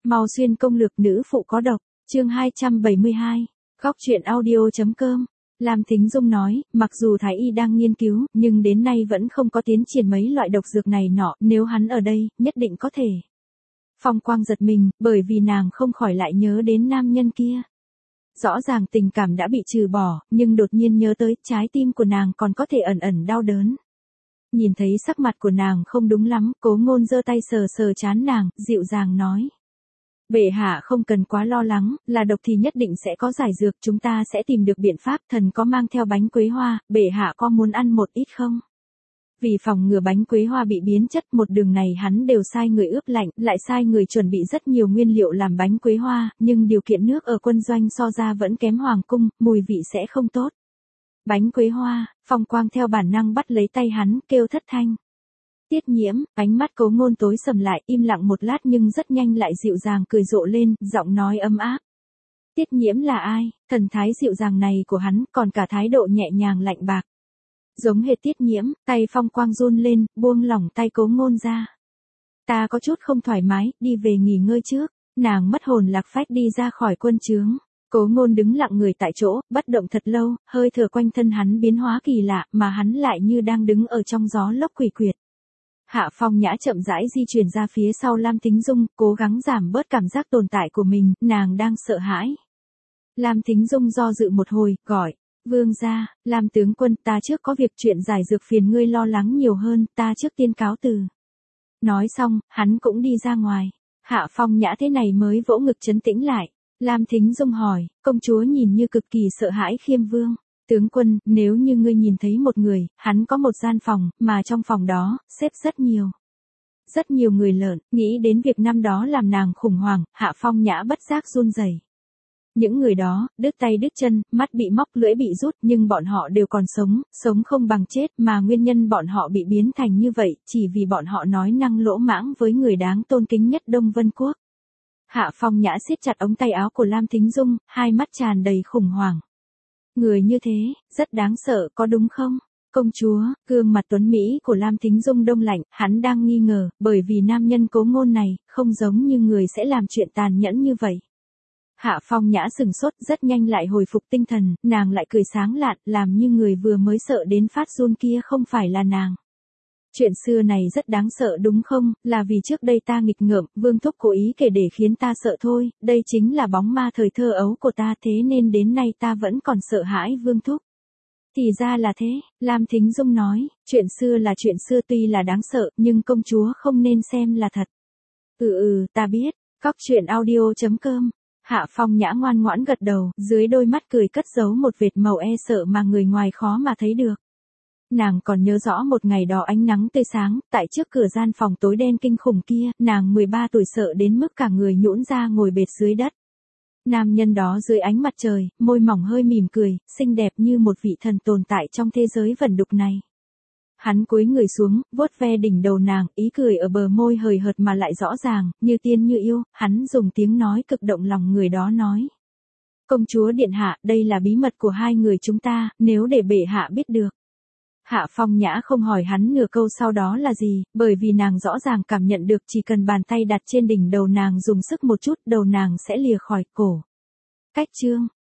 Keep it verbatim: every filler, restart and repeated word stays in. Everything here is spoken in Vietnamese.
Mau xuyên công lược nữ phụ có độc, chương hai trăm bảy mươi hai, góc truyện audio.com. Lam Thính Dung nói, mặc dù Thái Y đang nghiên cứu, nhưng đến nay vẫn không có tiến triển mấy loại độc dược này nọ, nếu hắn ở đây, nhất định có thể. Phong Quang giật mình, bởi vì nàng không khỏi lại nhớ đến nam nhân kia. Rõ ràng tình cảm đã bị trừ bỏ, nhưng đột nhiên nhớ tới, trái tim của nàng còn có thể ẩn ẩn đau đớn. Nhìn thấy sắc mặt của nàng không đúng lắm, Cố Ngôn giơ tay sờ sờ trán nàng, dịu dàng nói. Bệ hạ không cần quá lo lắng, là độc thì nhất định sẽ có giải dược, chúng ta sẽ tìm được biện pháp. Thần có mang theo bánh quế hoa, bệ hạ có muốn ăn một ít không? Vì phòng ngừa bánh quế hoa bị biến chất, một đường này hắn đều sai người ướp lạnh, lại sai người chuẩn bị rất nhiều nguyên liệu làm bánh quế hoa, nhưng điều kiện nước ở quân doanh so ra vẫn kém hoàng cung, mùi vị sẽ không tốt. Bánh quế hoa, Phong Quang theo bản năng bắt lấy tay hắn, kêu thất thanh. Tiết Nhiễm, ánh mắt Cố Ngôn tối sầm lại, im lặng một lát nhưng rất nhanh lại dịu dàng cười rộ lên, giọng nói ấm áp. Tiết Nhiễm là ai? Thần thái dịu dàng này của hắn, còn cả thái độ nhẹ nhàng lạnh bạc. Giống hệt Tiết Nhiễm, tay Phong Quang run lên, buông lỏng tay Cố Ngôn ra. Ta có chút không thoải mái, đi về nghỉ ngơi trước. Nàng mất hồn lạc phách đi ra khỏi quân trướng. Cố Ngôn đứng lặng người tại chỗ, bất động thật lâu, hơi thở quanh thân hắn biến hóa kỳ lạ, mà hắn lại như đang đứng ở trong gió lốc quỷ quyệt. Hạ Phong Nhã chậm rãi di chuyển ra phía sau Lam Thính Dung, cố gắng giảm bớt cảm giác tồn tại của mình, nàng đang sợ hãi. Lam Thính Dung do dự một hồi, gọi, vương gia, Lam tướng quân, ta trước có việc chuyện giải dược phiền ngươi lo lắng nhiều hơn, ta trước tiên cáo từ. Nói xong, hắn cũng đi ra ngoài. Hạ Phong Nhã thế này mới vỗ ngực trấn tĩnh lại. Lam Thính Dung hỏi, công chúa nhìn như cực kỳ sợ hãi Khiêm Vương. Tướng quân, nếu như ngươi nhìn thấy một người, hắn có một gian phòng, mà trong phòng đó, xếp rất nhiều. Rất nhiều người lợn, nghĩ đến việc năm đó làm nàng khủng hoảng, Hạ Phong Nhã bất giác run rẩy. Những người đó, đứt tay đứt chân, mắt bị móc, lưỡi bị rút, nhưng bọn họ đều còn sống, sống không bằng chết, mà nguyên nhân bọn họ bị biến thành như vậy, chỉ vì bọn họ nói năng lỗ mãng với người đáng tôn kính nhất Đông Vân Quốc. Hạ Phong Nhã siết chặt ống tay áo của Lam Thính Dung, hai mắt tràn đầy khủng hoảng. Người như thế, rất đáng sợ, có đúng không? Công chúa, gương mặt tuấn Mỹ của Lam Thính Dung đông lạnh, hắn đang nghi ngờ, bởi vì nam nhân Cố Ngôn này, không giống như người sẽ làm chuyện tàn nhẫn như vậy. Hạ Phong Nhã sừng sốt, rất nhanh lại hồi phục tinh thần, nàng lại cười sáng lạn, làm như người vừa mới sợ đến phát run kia không phải là nàng. Chuyện xưa này rất đáng sợ đúng không, là vì trước đây ta nghịch ngợm, Vương Thúc cố ý kể để khiến ta sợ thôi, đây chính là bóng ma thời thơ ấu của ta, thế nên đến nay ta vẫn còn sợ hãi Vương Thúc. Thì ra là thế, Lam Thính Dung nói, chuyện xưa là chuyện xưa tuy là đáng sợ, nhưng công chúa không nên xem là thật. Ừ ừ, ta biết, góc truyện audio.com. Hạ Phong Nhã ngoan ngoãn gật đầu, dưới đôi mắt cười cất giấu một vệt màu e sợ mà người ngoài khó mà thấy được. Nàng còn nhớ rõ một ngày đó ánh nắng tươi sáng, tại trước cửa gian phòng tối đen kinh khủng kia, nàng mười ba tuổi sợ đến mức cả người nhũn ra ngồi bệt dưới đất. Nam nhân đó dưới ánh mặt trời, môi mỏng hơi mỉm cười, xinh đẹp như một vị thần tồn tại trong thế giới vẩn đục này. Hắn cúi người xuống, vuốt ve đỉnh đầu nàng, ý cười ở bờ môi hời hợt mà lại rõ ràng, như tiên như yêu, hắn dùng tiếng nói cực động lòng người đó nói. Công chúa điện hạ, đây là bí mật của hai người chúng ta, nếu để bệ hạ biết được. Hạ Phong Nhã không hỏi hắn nửa câu sau đó là gì, bởi vì nàng rõ ràng cảm nhận được chỉ cần bàn tay đặt trên đỉnh đầu nàng dùng sức một chút, đầu nàng sẽ lìa khỏi cổ. Cách chương.